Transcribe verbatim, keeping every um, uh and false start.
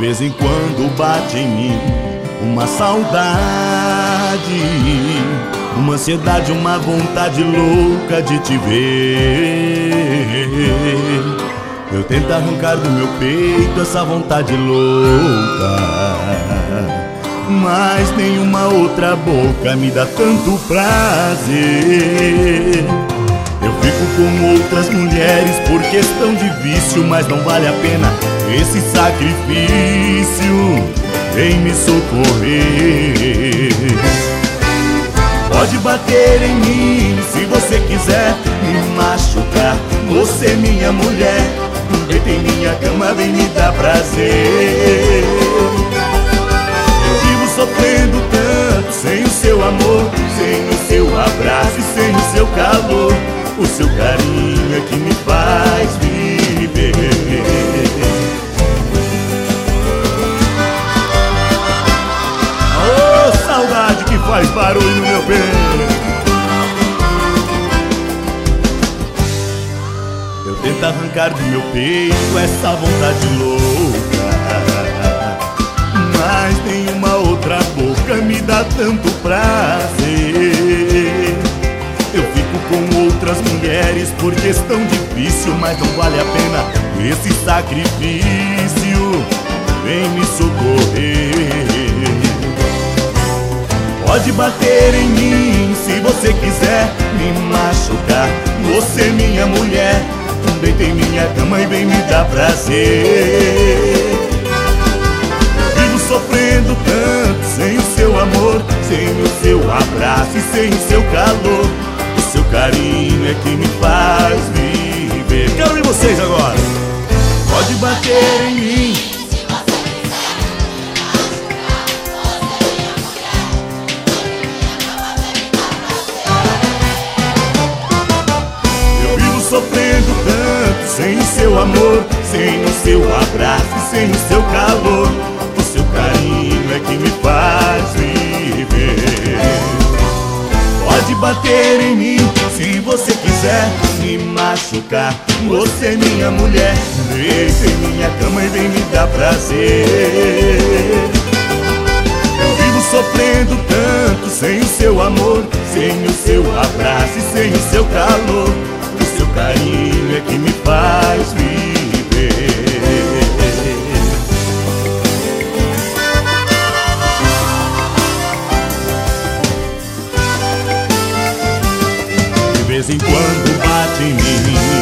vez em quando bate em mim uma saudade, uma ansiedade, uma vontade louca de te ver. Eu tento arrancar do meu peito essa vontade louca, mas nenhuma outra boca me dá tanto prazer. Eu fico com outras mulheres por questão de vício, mas não vale a pena esse sacrifício em me socorrer. Pode bater em mim se você quiser me machucar. Você, minha mulher, deita em minha cama, vem me dar prazer. Eu vivo sofrendo tanto sem o seu amor, sem o seu abraço e sem o seu calor. O seu carinho é que me faz viver. Oh, saudade que faz barulho no meu peito. Eu tento arrancar do meu peito essa vontade louca, mas nenhuma outra boca me dá tanto prazer. Eu fico com outras mulheres por questão de vício, mas não vale a pena esse sacrifício em me socorrer. Pode bater em mim se você quiser me machucar. Você, minha mulher, deita em minha cama e vem me dar prazer. Vivo sofrendo tanto sem o seu amor, sem o seu abraço e sem o seu calor. O seu carinho é que me faz viver. Quero ver vocês agora. Pode bater em mim. Eu vivo sofrendo tanto sem o seu amor, sem o seu abraço e sem o seu calor. O seu carinho é que me faz viver. Pode bater em mim se você quiser me machucar. Você, minha mulher, deita em minha cama e vem me dar prazer. Eu vivo sofrendo tanto sem o seu amor, sem o seu abraço e sem o seu calor. O seu carinho é que me faz viver. De vez em quando bate em mim